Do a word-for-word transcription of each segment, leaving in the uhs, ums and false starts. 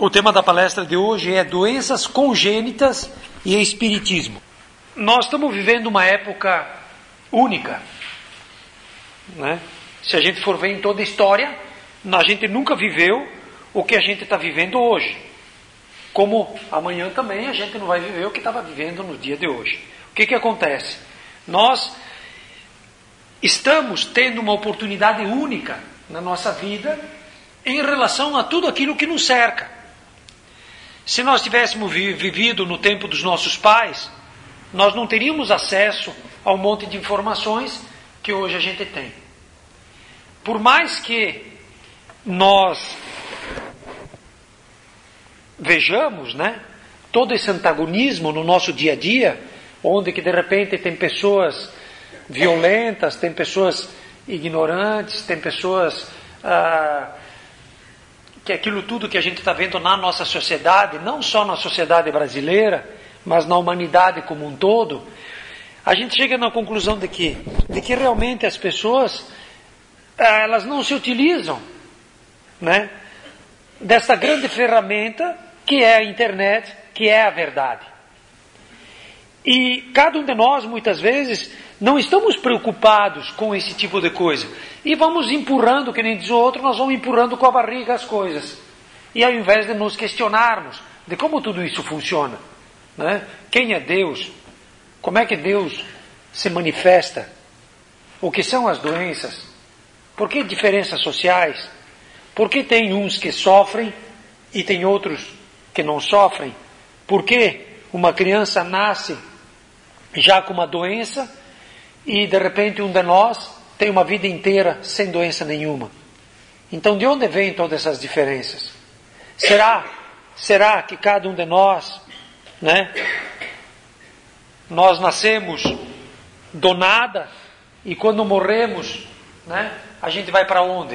O tema da palestra de hoje é doenças congênitas e espiritismo. Nós estamos vivendo uma época única, né? Se a gente for ver em toda a história, a gente nunca viveu o que a gente está vivendo hoje. Como amanhã também a gente não vai viver o que estava vivendo no dia de hoje. O que que acontece? Nós estamos tendo uma oportunidade única na nossa vida em relação a tudo aquilo que nos cerca. Se nós tivéssemos vivido no tempo dos nossos pais, nós não teríamos acesso a um monte de informações que hoje a gente tem. Por mais que nós vejamos, né, todo esse antagonismo no nosso dia a dia, onde que de repente tem pessoas violentas, tem pessoas ignorantes, tem pessoas ah, que aquilo tudo que a gente está vendo na nossa sociedade, não só na sociedade brasileira, mas na humanidade como um todo, a gente chega na conclusão de que, de que realmente as pessoas elas não se utilizam, né, dessa grande ferramenta que é a internet, que é a verdade. E cada um de nós, muitas vezes, não estamos preocupados com esse tipo de coisa. E vamos empurrando, que nem diz o outro, nós vamos empurrando com a barriga as coisas. E ao invés de nos questionarmos de como tudo isso funciona, né? Quem é Deus? Como é que Deus se manifesta? O que são as doenças? Por que diferenças sociais? Por que tem uns que sofrem e tem outros que não sofrem? Por que uma criança nasce já com uma doença e de repente um de nós tem uma vida inteira sem doença nenhuma? Então de onde vêm todas essas diferenças? Será, será que cada um de nós, né, nós nascemos do nada e quando morremos, né, a gente vai para onde?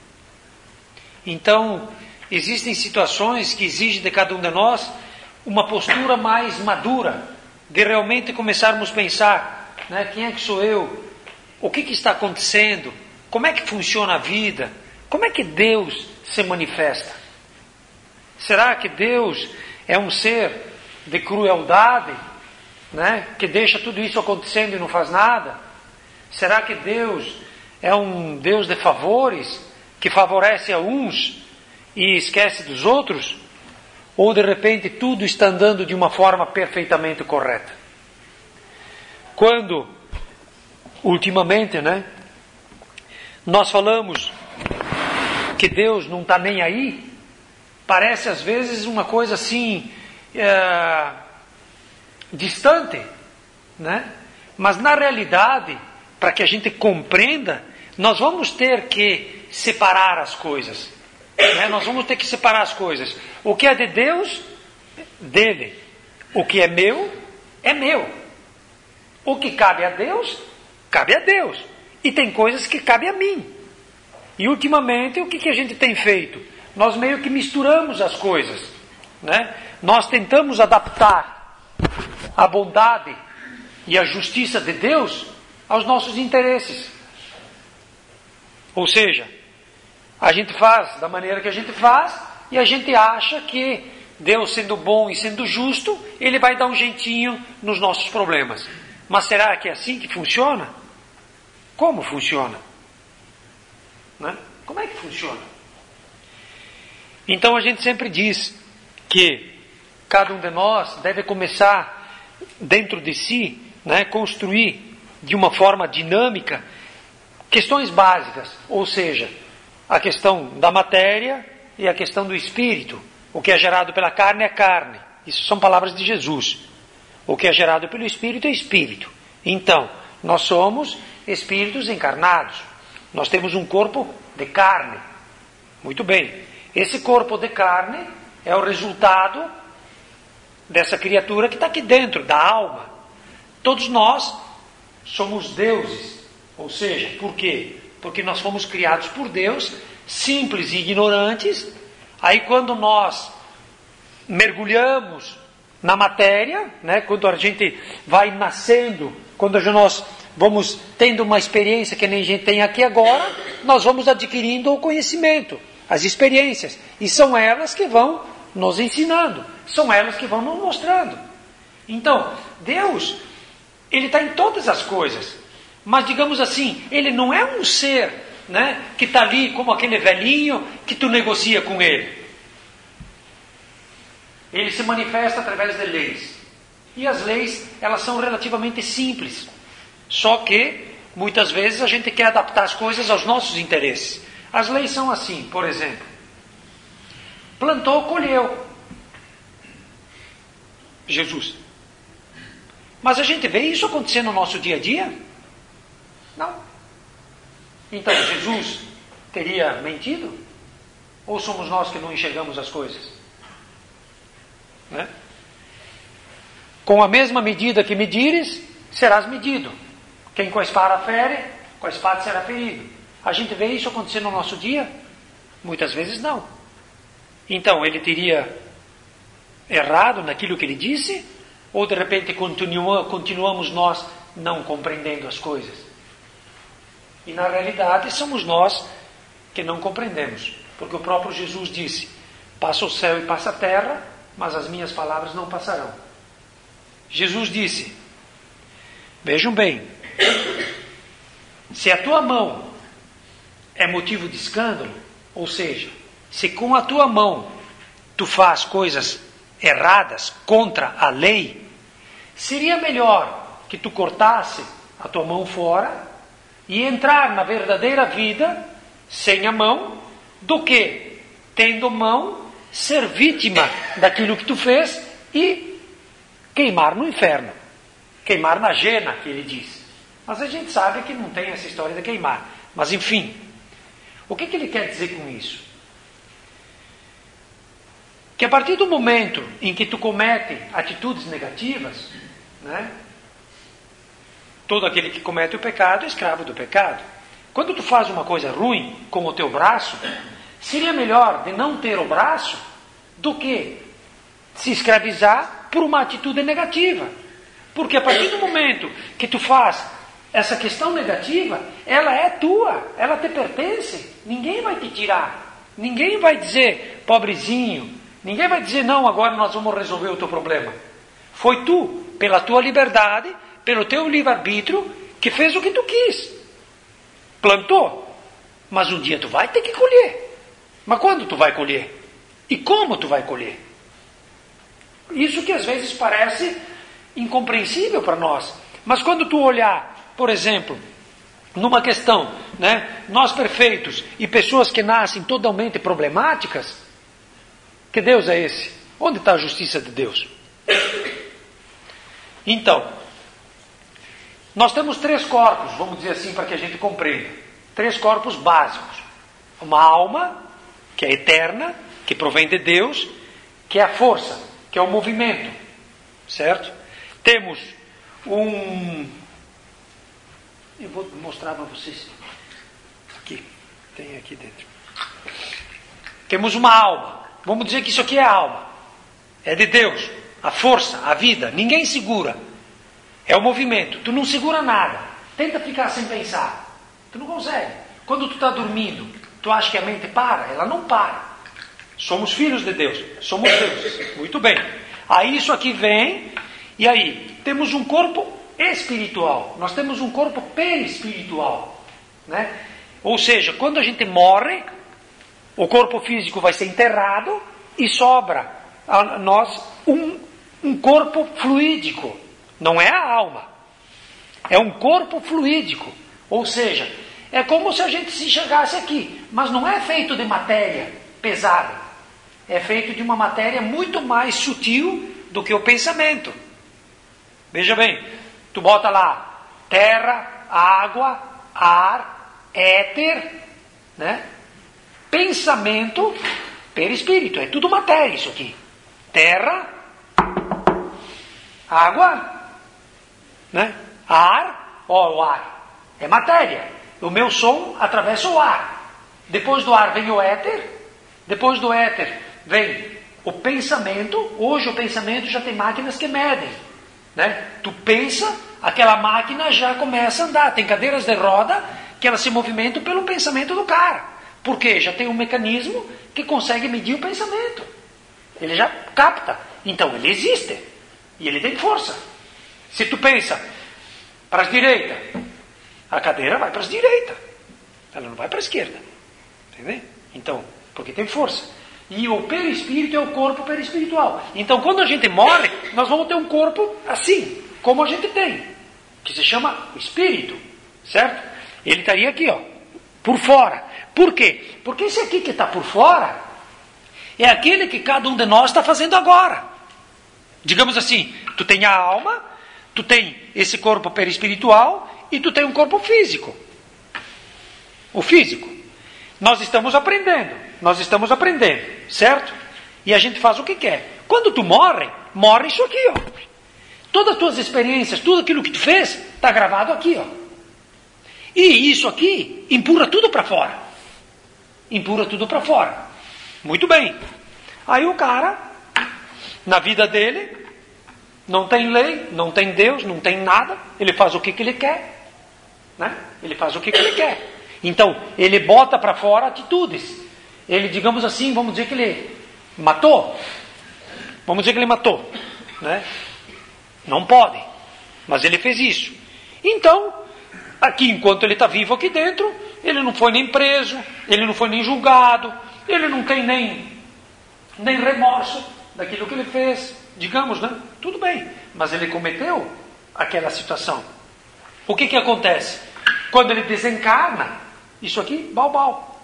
Então existem situações que exigem de cada um de nós uma postura mais madura, de realmente começarmos a pensar, né, quem é que sou eu? O que que está acontecendo? Como é que funciona a vida? Como é que Deus se manifesta? Será que Deus é um ser de crueldade, né, que deixa tudo isso acontecendo e não faz nada? Será que Deus é um Deus de favores, que favorece a uns e esquece dos outros? Ou de repente tudo está andando de uma forma perfeitamente correta? Quando, ultimamente, né, nós falamos que Deus não está nem aí, parece às vezes uma coisa assim, é, distante, né? Mas na realidade, para que a gente compreenda, nós vamos ter que separar as coisas. Né? Nós vamos ter que separar as coisas. O que é de Deus, dele. O que é meu, é meu. O que cabe a Deus, cabe a Deus. E tem coisas que cabem a mim. E ultimamente, o que, que a gente tem feito? Nós meio que misturamos as coisas. Né? Nós tentamos adaptar a bondade e a justiça de Deus aos nossos interesses. Ou seja, a gente faz da maneira que a gente faz e a gente acha que Deus, sendo bom e sendo justo, Ele vai dar um jeitinho nos nossos problemas. Mas será que é assim que funciona? Como funciona? Né? Como é que funciona? Então a gente sempre diz que cada um de nós deve começar dentro de si, né, construir de uma forma dinâmica questões básicas, ou seja, a questão da matéria e a questão do espírito. O que é gerado pela carne é carne. Isso são palavras de Jesus. O que é gerado pelo espírito é espírito. Então, nós somos espíritos encarnados. Nós temos um corpo de carne. Muito bem. Esse corpo de carne é o resultado dessa criatura que está aqui dentro, da alma. Todos nós somos deuses. Ou seja, por quê? Porque nós fomos criados por Deus, simples e ignorantes. Aí quando nós mergulhamos na matéria, né, quando a gente vai nascendo, quando nós vamos tendo uma experiência que nem a gente tem aqui agora, nós vamos adquirindo o conhecimento, as experiências. E são elas que vão nos ensinando, são elas que vão nos mostrando. Então, Deus, Ele está em todas as coisas, mas digamos assim, Ele não é um ser, né, que está ali como aquele velhinho que tu negocia com Ele. Ele se manifesta através de leis. E as leis, elas são relativamente simples. Só que, muitas vezes, a gente quer adaptar as coisas aos nossos interesses. As leis são assim, por exemplo. Plantou, colheu. Jesus. Mas a gente vê isso acontecer no nosso dia a dia? Não. Então, Jesus teria mentido? Ou somos nós que não enxergamos as coisas? Né? Com a mesma medida que medires, serás medido. Quem com a espada fere, com a espada será ferido. A gente vê isso acontecer no nosso dia? Muitas vezes não. Então, ele teria errado naquilo que ele disse? Ou de repente continua, continuamos nós não compreendendo as coisas? E na realidade somos nós que não compreendemos. Porque o próprio Jesus disse: passa o céu e passa a terra, mas as minhas palavras não passarão. Jesus disse, vejam bem, se a tua mão é motivo de escândalo, ou seja, se com a tua mão tu faz coisas erradas contra a lei, seria melhor que tu cortasse a tua mão fora e entrar na verdadeira vida sem a mão, do que, tendo mão, ser vítima daquilo que tu fez e queimar no inferno, queimar na jena, que ele diz. Mas a gente sabe que não tem essa história de queimar. Mas enfim, o que, que ele quer dizer com isso? Que a partir do momento em que tu comete atitudes negativas, né, todo aquele que comete o pecado é escravo do pecado. Quando tu faz uma coisa ruim com o teu braço, seria melhor de não ter o braço do que se escravizar por uma atitude negativa. Porque a partir do momento que tu faz essa questão negativa, ela é tua, ela te pertence, ninguém vai te tirar, ninguém vai dizer, pobrezinho, ninguém vai dizer, não, agora nós vamos resolver o teu problema. Foi tu, pela tua liberdade, pelo teu livre-arbítrio, que fez o que tu quis. Plantou, mas um dia tu vai ter que colher. Mas quando tu vai colher? E como tu vai colher? Isso que às vezes parece incompreensível para nós. Mas quando tu olhar, por exemplo, numa questão, né, nós perfeitos e pessoas que nascem totalmente problemáticas, que Deus é esse? Onde está a justiça de Deus? Então, nós temos três corpos, vamos dizer assim, para que a gente compreenda. Três corpos básicos. Uma alma, que é eterna, que provém de Deus, que é a força, que é o movimento, certo? Temos um... Eu vou mostrar para vocês. Aqui, tem aqui dentro. Temos uma alma. Vamos dizer que isso aqui é a alma. É de Deus. A força, a vida. Ninguém segura. É o movimento. Tu não segura nada. Tenta ficar sem pensar. Tu não consegue. Quando tu está dormindo, tu acha que a mente para? Ela não para. Somos filhos de Deus. Somos deuses. Muito bem. Aí isso aqui vem. E aí, temos um corpo espiritual. Nós temos um corpo perispiritual. Né? Ou seja, quando a gente morre, o corpo físico vai ser enterrado e sobra a nós um, um corpo fluídico. Não é a alma. É um corpo fluídico. Ou seja, é como se a gente se enxergasse aqui. Mas não é feito de matéria pesada. É feito de uma matéria muito mais sutil do que o pensamento. Veja bem, tu bota lá terra, água, ar, éter, né? Pensamento, perispírito, é tudo matéria isso aqui. Terra, água, né? Ar, ó, o ar, é matéria. O meu som atravessa o ar. Depois do ar vem o éter, depois do éter vem o pensamento. Hoje o pensamento já tem máquinas que medem. Né? Tu pensa, aquela máquina já começa a andar. Tem cadeiras de roda que elas se movimentam pelo pensamento do cara. Por quê? Já tem um mecanismo que consegue medir o pensamento. Ele já capta. Então ele existe. E ele tem força. Se tu pensa para a direita, a cadeira vai para a direita. Ela não vai para a esquerda. Entendeu? Então, porque tem força. E o perispírito é o corpo perispiritual. Então, quando a gente morre, nós vamos ter um corpo assim, como a gente tem, que se chama espírito, certo? Ele estaria aqui, ó, por fora. Por quê? Porque esse aqui que está por fora é aquele que cada um de nós está fazendo agora. Digamos assim, tu tem a alma, tu tem esse corpo perispiritual e tu tem um corpo físico. O físico. Nós estamos aprendendo, nós estamos aprendendo, certo? E a gente faz o que quer. Quando tu morre, morre isso aqui, ó. Todas as tuas experiências, tudo aquilo que tu fez, está gravado aqui, ó. E isso aqui empurra tudo para fora. Empurra tudo para fora. Muito bem. Aí o cara, na vida dele, não tem lei, não tem Deus, não tem nada. Ele faz o que, que ele quer. Né? Ele faz o que, que ele quer. Então, ele bota para fora atitudes. Ele, digamos assim, vamos dizer que ele matou. Vamos dizer que ele matou. Né? Não pode. Mas ele fez isso. Então, aqui, enquanto ele está vivo aqui dentro, ele não foi nem preso, ele não foi nem julgado, ele não tem nem, nem remorso daquilo que ele fez. Digamos, né? Tudo bem. Mas ele cometeu aquela situação. O que que acontece? Quando ele desencarna, isso aqui, bau, bau.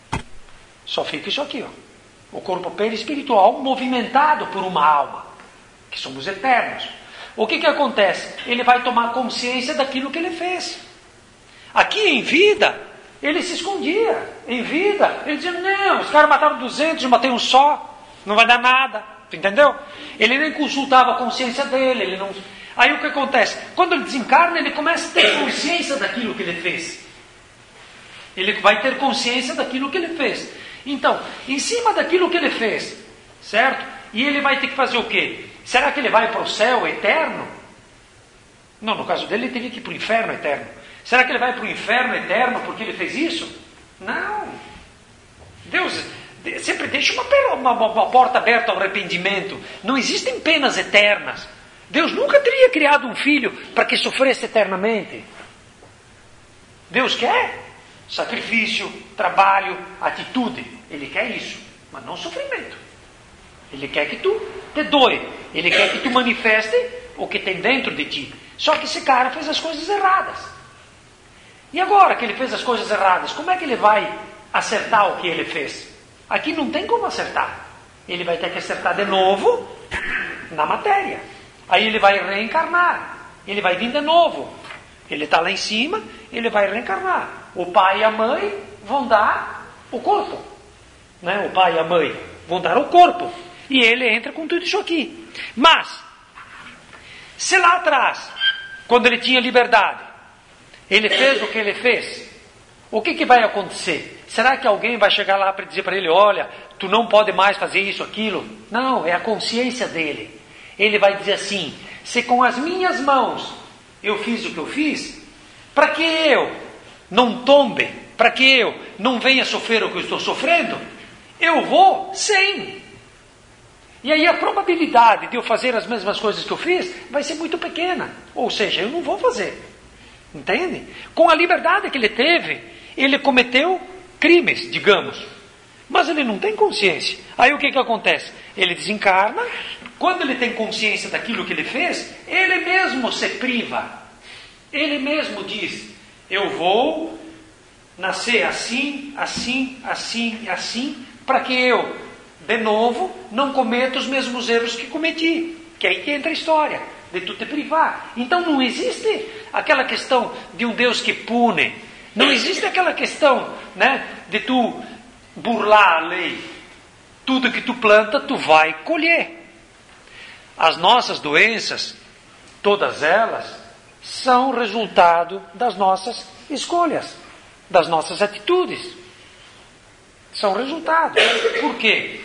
Só fica isso aqui, ó. O corpo perispiritual movimentado por uma alma, que somos eternos. O que que acontece? Ele vai tomar consciência daquilo que ele fez. Aqui em vida, ele se escondia. Em vida, ele dizia, não, os caras mataram duzentos, eu matei um só, não vai dar nada. Entendeu? Ele nem consultava a consciência dele. Ele não... Aí o que acontece? Quando ele desencarna, ele começa a ter consciência daquilo que ele fez. Ele vai ter consciência daquilo que ele fez. Então, em cima daquilo que ele fez, certo? E ele vai ter que fazer o quê? Será que ele vai para o céu eterno? Não, no caso dele, ele teria que ir para o inferno eterno. Será que ele vai para o inferno eterno porque ele fez isso? Não. Deus sempre deixa uma, uma, uma porta aberta ao arrependimento. Não existem penas eternas. Deus nunca teria criado um filho para que sofresse eternamente. Deus quer sacrifício, trabalho, atitude. Ele quer isso, mas não sofrimento. Ele quer que tu te doe. Ele quer que tu manifeste o que tem dentro de ti. Só que esse cara fez as coisas erradas. E agora que ele fez as coisas erradas, como é que ele vai acertar o que ele fez? Aqui não tem como acertar. Ele vai ter que acertar de novo na matéria. Aí ele vai reencarnar. Ele vai vir de novo. Ele está lá em cima, ele vai reencarnar. O pai e a mãe vão dar o corpo. Né? O pai e a mãe vão dar o corpo. E ele entra com tudo isso aqui. Mas, se lá atrás, quando ele tinha liberdade, ele fez o que ele fez, o que, que vai acontecer? Será que alguém vai chegar lá para dizer para ele, olha, tu não pode mais fazer isso, aquilo? Não, é a consciência dele. Ele vai dizer assim, se com as minhas mãos eu fiz o que eu fiz, para que eu não tombe, para que eu não venha sofrer o que eu estou sofrendo, eu vou sem. E aí a probabilidade de eu fazer as mesmas coisas que eu fiz vai ser muito pequena. Ou seja, eu não vou fazer. Entende? Com a liberdade que ele teve, ele cometeu crimes, digamos. Mas ele não tem consciência. Aí o que que acontece? Ele desencarna. Quando ele tem consciência daquilo que ele fez, ele mesmo se priva. Ele mesmo diz, eu vou nascer assim, assim, assim, assim, para que eu, de novo, não cometa os mesmos erros que cometi. Que é aí que entra a história, de tu te privar. Então não existe aquela questão de um Deus que pune. Não existe aquela questão, né, de tu burlar a lei. Tudo que tu planta, tu vai colher. As nossas doenças, todas elas, são resultado das nossas escolhas, das nossas atitudes. São resultados. Por quê?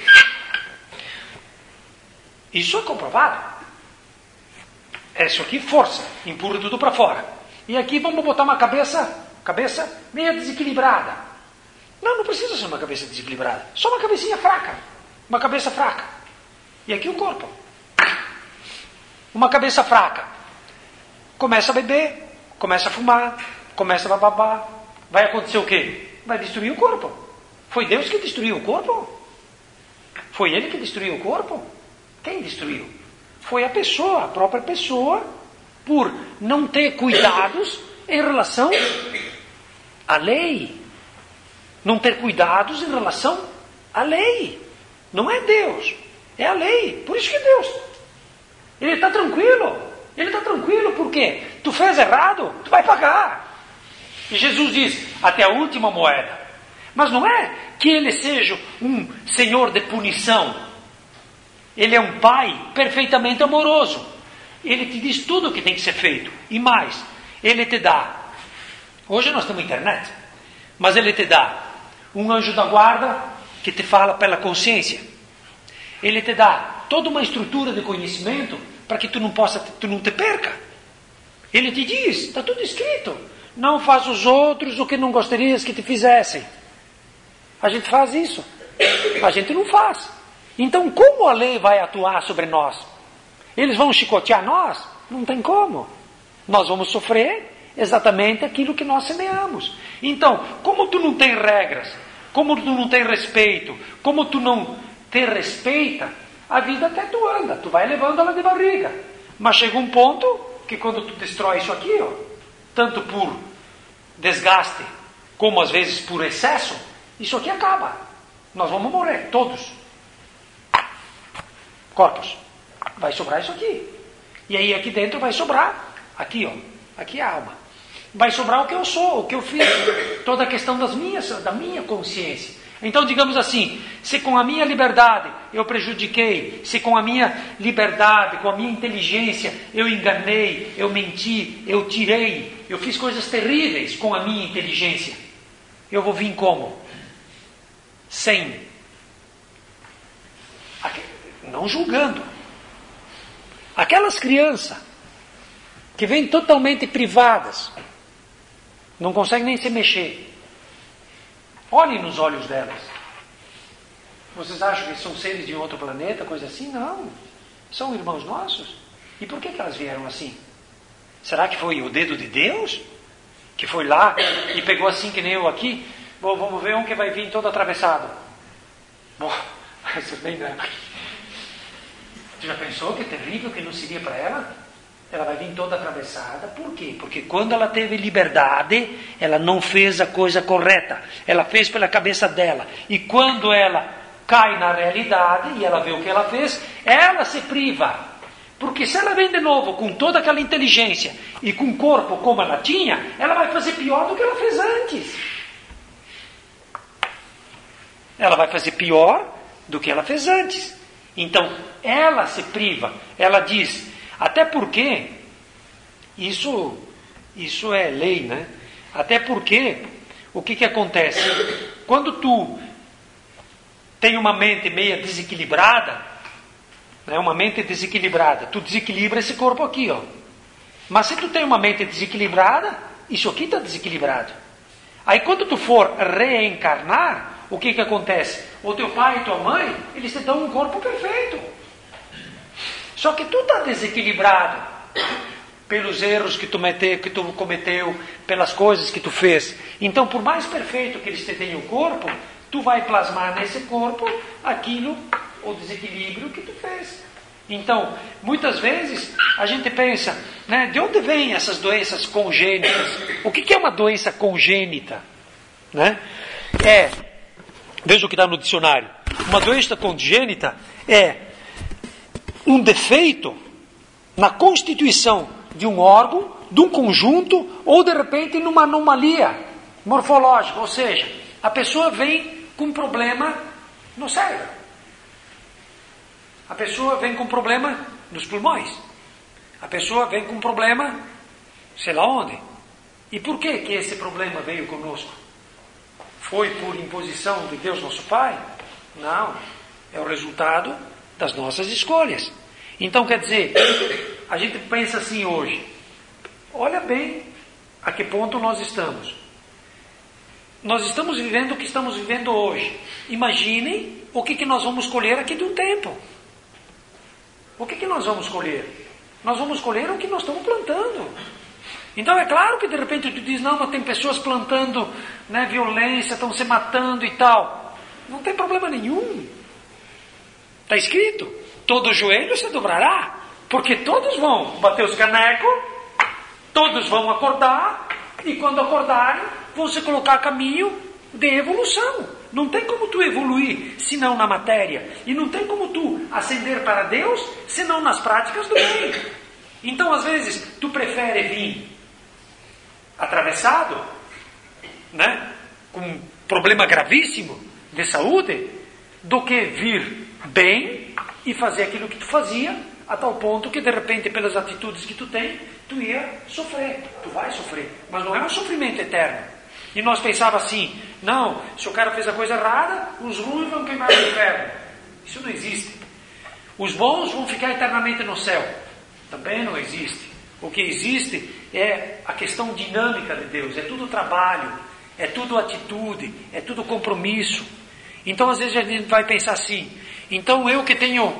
Isso é comprovado. Isso aqui, força, empurra tudo para fora. E aqui vamos botar uma cabeça, cabeça meio desequilibrada. Não, não precisa ser uma cabeça desequilibrada. Só uma cabecinha fraca. Uma cabeça fraca. E aqui o corpo. Uma cabeça fraca. Começa a beber, começa a fumar, começa a bababá. Vai acontecer o quê? Vai destruir o corpo. Foi Deus que destruiu o corpo? Foi Ele que destruiu o corpo? Quem destruiu? Foi a pessoa, a própria pessoa, por não ter cuidados em relação à lei. Não ter cuidados em relação à lei. Não é Deus, é a lei. Por isso que é Deus. Ele está tranquilo. Ele está tranquilo porque tu fez errado, tu vai pagar. E Jesus diz, até a última moeda. Mas não é que Ele seja um Senhor de punição. Ele é um Pai perfeitamente amoroso. Ele te diz tudo o que tem que ser feito. E mais, Ele te dá. Hoje nós temos internet. Mas Ele te dá um anjo da guarda que te fala pela consciência. Ele te dá toda uma estrutura de conhecimento para que tu não possa, tu não te perca. Ele te diz, está tudo escrito. Não faz os outros o que não gostarias que te fizessem. A gente faz isso. A gente não faz. Então como a lei vai atuar sobre nós? Eles vão chicotear nós? Não tem como. Nós vamos sofrer exatamente aquilo que nós semeamos. Então, como tu não tem regras, como tu não tem respeito, como tu não te respeita, a vida até tu anda, tu vai levando ela de barriga. Mas chega um ponto que quando tu destrói isso aqui, ó, tanto por desgaste, como às vezes por excesso, isso aqui acaba. Nós vamos morrer, todos. Corpos. Vai sobrar isso aqui. E aí aqui dentro vai sobrar, aqui ó, aqui é a alma. Vai sobrar o que eu sou, o que eu fiz, toda a questão das minhas, da minha consciência. Então, digamos assim, se com a minha liberdade eu prejudiquei, se com a minha liberdade, com a minha inteligência eu enganei, eu menti, eu tirei, eu fiz coisas terríveis com a minha inteligência, eu vou vir como? Sem, não julgando. Aquelas crianças que vêm totalmente privadas, não conseguem nem se mexer. Olhem nos olhos delas. Vocês acham que são seres de outro planeta, coisa assim? Não. São irmãos nossos. E por que que elas vieram assim? Será que foi o dedo de Deus? Que foi lá e pegou assim que nem eu aqui? Bom, vamos ver um que vai vir todo atravessado. Bom, vai ser bem grande. Você já pensou que terrível que não seria para ela? Ela vai vir toda atravessada. Por quê? Porque quando ela teve liberdade, ela não fez a coisa correta. Ela fez pela cabeça dela. E quando ela cai na realidade e ela vê o que ela fez, ela se priva. Porque se ela vem de novo com toda aquela inteligência e com o corpo como ela tinha, ela vai fazer pior do que ela fez antes. Ela vai fazer pior do que ela fez antes. Então, ela se priva. Ela diz... Até porque, isso, isso é lei, né? Até porque, o que que acontece? Quando tu tem uma mente meia desequilibrada, né? Uma mente desequilibrada, tu desequilibra esse corpo aqui, ó. Mas se tu tem uma mente desequilibrada, isso aqui está desequilibrado. Aí quando tu for reencarnar, o que que acontece? O teu pai e tua mãe, eles te dão um corpo perfeito. Só que tu está desequilibrado pelos erros que tu, mete, que tu cometeu, pelas coisas que tu fez. Então, por mais perfeito que eles te deem o corpo, tu vai plasmar nesse corpo aquilo, o desequilíbrio que tu fez. Então, muitas vezes, a gente pensa, né, de onde vêm essas doenças congênitas? O que, que é uma doença congênita? Né? É, veja o que está no dicionário. Uma doença congênita é um defeito na constituição de um órgão, de um conjunto, ou de repente numa anomalia morfológica, ou seja, a pessoa vem com um problema no cérebro. A pessoa vem com um problema nos pulmões. A pessoa vem com um problema, sei lá onde. E por que que esse problema veio conosco? Foi por imposição de Deus nosso Pai? Não. É o resultado das nossas escolhas. Então, quer dizer, a gente pensa assim hoje, olha bem a que ponto nós estamos. Nós estamos vivendo o que estamos vivendo hoje. Imaginem o que, que nós vamos colher aqui de um tempo. nós vamos colher? Nós vamos colher o que nós estamos plantando. Então é claro que de repente tu diz, não, mas tem pessoas plantando, né, violência, estão se matando e tal. Não tem problema nenhum. Está escrito, todo joelho se dobrará, porque todos vão bater os canecos, todos vão acordar, e quando acordarem, vão se colocar a caminho de evolução. Não tem como tu evoluir, senão na matéria, e não tem como tu ascender para Deus, senão nas práticas do bem. Então, às vezes, tu prefere vir atravessado, né, com um problema gravíssimo de saúde, do que vir bem e fazer aquilo que tu fazia, a tal ponto que de repente pelas atitudes que tu tem, tu ia sofrer, tu vai sofrer, mas não é um sofrimento eterno. E nós pensávamos assim, não, se o cara fez a coisa errada, os ruins vão queimar no inferno. Isso não existe. Os bons vão ficar eternamente no céu. Também não existe. O que existe é a questão dinâmica de Deus, é tudo trabalho, é tudo atitude, é tudo compromisso. Então às vezes a gente vai pensar assim, então eu que tenho,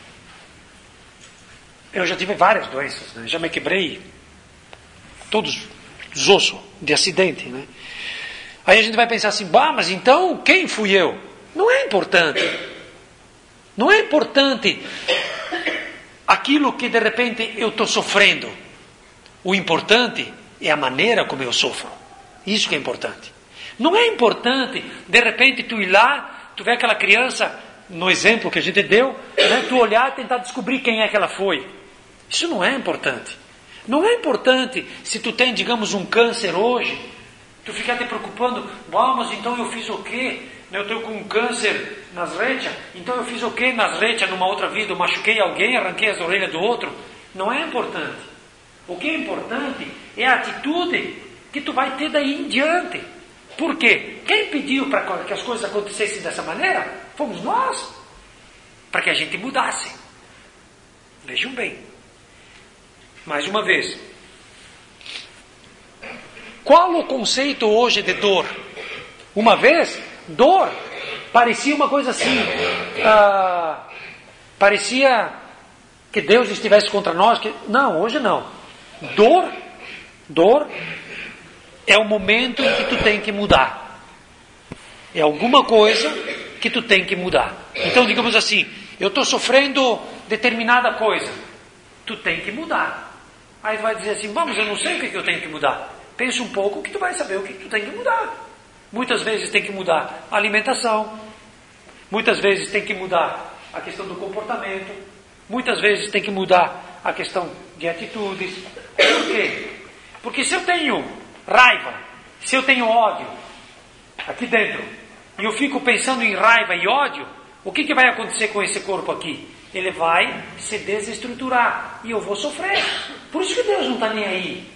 eu já tive várias doenças, né? Já me quebrei todos os ossos de acidente, né? Aí a gente vai pensar assim, bah, mas então quem fui eu? Não é importante. Não é importante aquilo que de repente eu estou sofrendo. O importante é a maneira como eu sofro. Isso que é importante. Não é importante, de repente, tu ir lá, tu vê aquela criança, no exemplo que a gente deu, né, tu olhar e tentar descobrir quem é que ela foi. Isso não é importante. Não é importante se tu tem, digamos, um câncer hoje, tu ficar te preocupando, ah, mas então eu fiz o quê? Eu estou com um câncer nas rechas, então eu fiz o quê nas rechas numa outra vida? Eu machuquei alguém, arranquei as orelhas do outro? Não é importante. O que é importante é a atitude que tu vai ter daí em diante. Por quê? Quem pediu para que as coisas acontecessem dessa maneira? Fomos nós. Para que a gente mudasse. Vejam bem. Mais uma vez. Qual o conceito hoje de dor? Uma vez, dor parecia uma coisa assim. Ah, parecia que Deus estivesse contra nós. Que... Não, hoje não. Dor, dor é o momento em que tu tem que mudar. É alguma coisa que tu tem que mudar. Então, digamos assim, eu estou sofrendo determinada coisa. Tu tem que mudar. Aí tu vai dizer assim, vamos, eu não sei o que, que eu tenho que mudar. Pensa um pouco que tu vai saber o que, que tu tem que mudar. Muitas vezes tem que mudar a alimentação. Muitas vezes tem que mudar a questão do comportamento. Muitas vezes tem que mudar a questão de atitudes. Por quê? Porque se eu tenho raiva, se eu tenho ódio aqui dentro, e eu fico pensando em raiva e ódio, o que, que vai acontecer com esse corpo aqui? Ele vai se desestruturar e eu vou sofrer. Por isso que Deus não está nem aí.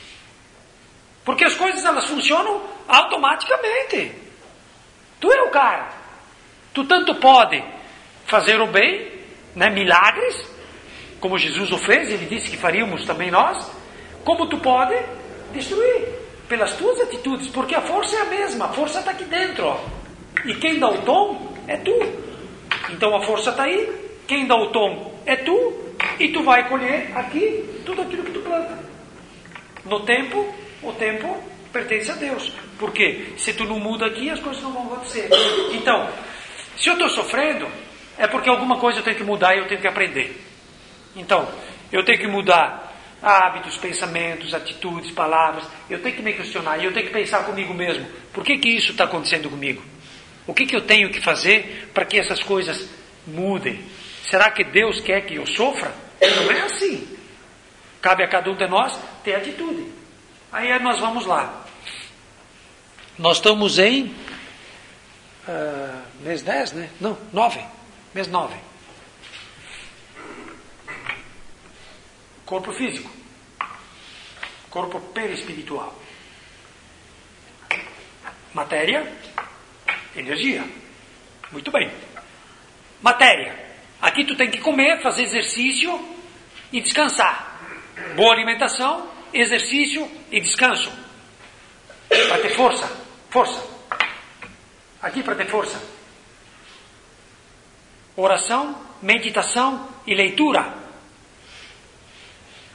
Porque as coisas elas funcionam automaticamente. Tu é o cara. Tu tanto pode fazer o bem, né, milagres, como Jesus o fez, ele disse que faríamos também nós, como tu pode destruir pelas tuas atitudes, porque a força é a mesma, a força está aqui dentro, ó. E quem dá o tom é tu. Então a força está aí, quem dá o tom é tu, e tu vai colher aqui tudo aquilo que tu planta. No tempo, o tempo pertence a Deus. Porque se tu não muda aqui, as coisas não vão acontecer. Então, se eu estou sofrendo, é porque alguma coisa eu tenho que mudar e eu tenho que aprender. Então, eu tenho que mudar hábitos, pensamentos, atitudes, palavras. Eu tenho que me questionar e eu tenho que pensar comigo mesmo. Por que que isso está acontecendo comigo? O que que eu tenho que fazer para que essas coisas mudem? Será que Deus quer que eu sofra? Não é assim. Cabe a cada um de nós ter atitude. Aí nós vamos lá. Nós estamos em uh, mês dez, né? Não, nove. Mês nove. Corpo físico. Corpo perispiritual. Matéria. Energia. Muito bem. Matéria. Aqui tu tem que comer, fazer exercício e descansar. Boa alimentação, exercício e descanso. Para ter força. Força. Aqui para ter força. Oração, meditação e leitura.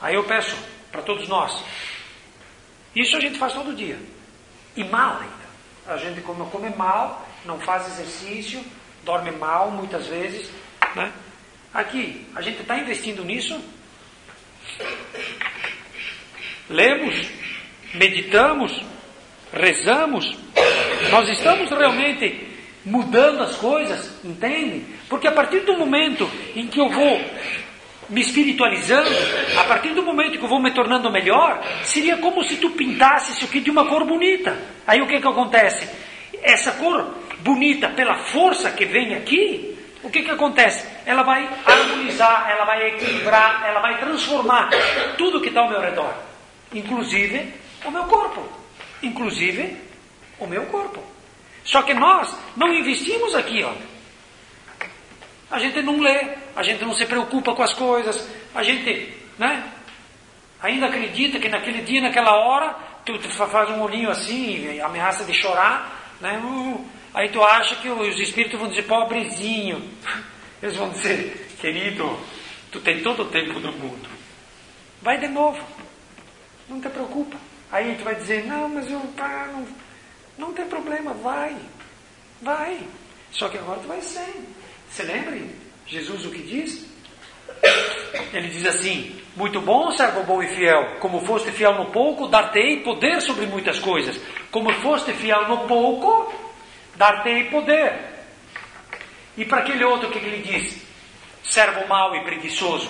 Aí eu peço para todos nós. Isso a gente faz todo dia. E mal ainda. A gente come, come mal, não faz exercício, dorme mal muitas vezes. Né? Aqui, a gente está investindo nisso? Lemos, meditamos, rezamos. Nós estamos realmente mudando as coisas, entende? Porque a partir do momento em que eu vou me espiritualizando, a partir do momento que eu vou me tornando melhor, seria como se tu pintasse isso aqui de uma cor bonita. Aí o que que acontece? Essa cor bonita, pela força que vem aqui, o que que acontece? Ela vai harmonizar, ela vai equilibrar, ela vai transformar tudo que está ao meu redor, inclusive o meu corpo, inclusive o meu corpo. Só que nós não investimos aqui, ó. A gente não lê, a gente não se preocupa com as coisas, a gente, né, ainda acredita que naquele dia, naquela hora, tu, tu faz um olhinho assim, ameaça de chorar, né, uh, aí tu acha que os espíritos vão dizer, pobrezinho, eles vão dizer, querido, tu tem todo o tempo do mundo, vai de novo, não te preocupa. Aí tu vai dizer, não, mas eu, pá, não, não tem problema, vai, vai, só que agora tu vai sem. Você lembra Jesus o que diz? Ele diz assim, muito bom, servo bom e fiel, como foste fiel no pouco, dar-te-ei poder sobre muitas coisas. Como foste fiel no pouco, dar-te-ei poder. E para aquele outro, o que ele diz? Servo mau e preguiçoso.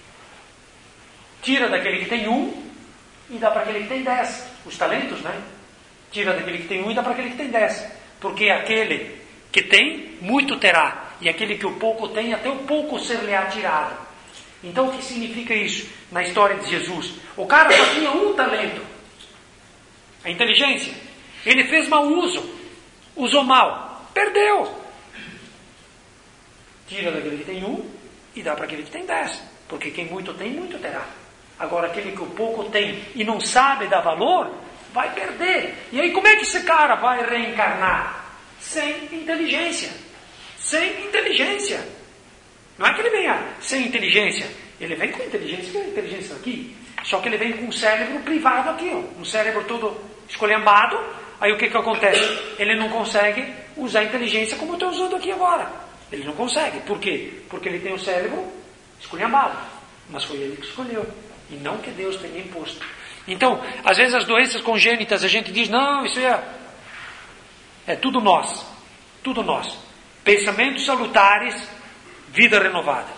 Tira daquele que tem um e dá para aquele que tem dez. Os talentos, né? Tira daquele que tem um e dá para aquele que tem dez. Porque aquele que tem, muito terá. E aquele que o pouco tem, até o pouco ser-lhe-á tirado. Então o que significa isso na história de Jesus? O cara só tinha um talento. A inteligência. Ele fez mau uso. Usou mal. Perdeu. Tira daquele que tem um e dá para aquele que tem dez. Porque quem muito tem, muito terá. Agora aquele que o pouco tem e não sabe dar valor, vai perder. E aí como é que esse cara vai reencarnar? Sem inteligência. Sem inteligência. Não é que ele venha sem inteligência. Ele vem com inteligência, que é a inteligência aqui. Só que ele vem com um cérebro privado aqui, ó. Um cérebro todo esculhambado. Aí o que que acontece? Ele não consegue usar a inteligência como eu estou usando aqui agora. Ele não consegue. Por quê? Porque ele tem o cérebro esculhambado. Mas foi ele que escolheu. E não que Deus tenha imposto. Então, às vezes as doenças congênitas, a gente diz, não, isso é... É tudo nós. Tudo nós. Pensamentos salutares, vida renovada.